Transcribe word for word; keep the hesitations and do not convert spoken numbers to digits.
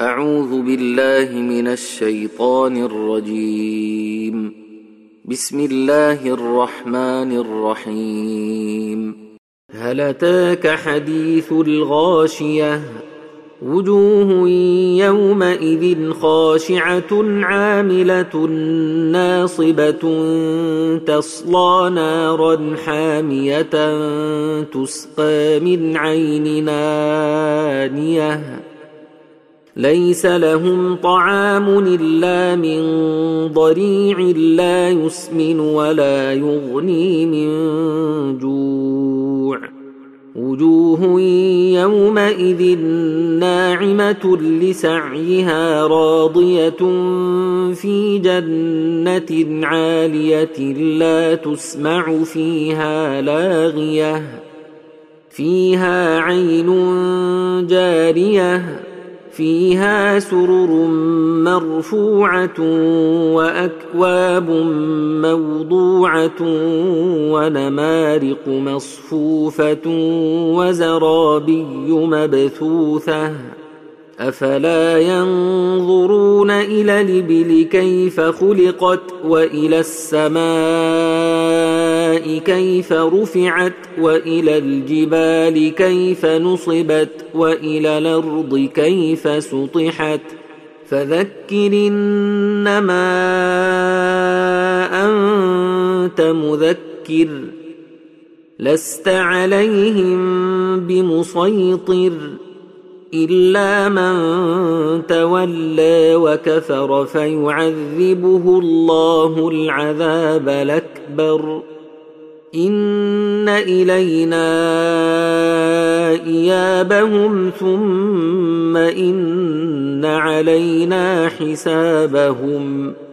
أعوذ بالله من الشيطان الرجيم. بسم الله الرحمن الرحيم. هل أتاك حديث الغاشية؟ وجوه يومئذ خاشعة عاملة ناصبة تصلى نارا حامية تسقى من عين آنية ليس لهم طعام إلا من ضريع لا يسمن ولا يغني من جوع. وجوه يومئذ ناعمة لسعيها راضية في جنة عالية لا تسمع فيها لاغية فيها عين جارية فيها سرر مرفوعة وأكواب موضوعة ونمارق مصفوفة وزرابي مبثوثة أفلا ينظرون إلى الإبل كيف خلقت وإلى السماء كيف رفعت وإلى الجبال كيف نصبت وإلى الأرض كيف سطحت فذكر إنما أنت مذكر لست عليهم بمسيطر إلا من تولى وكفر فيعذبه الله العذاب الأكبر إن إلينا إيابهم ثم إن علينا حسابهم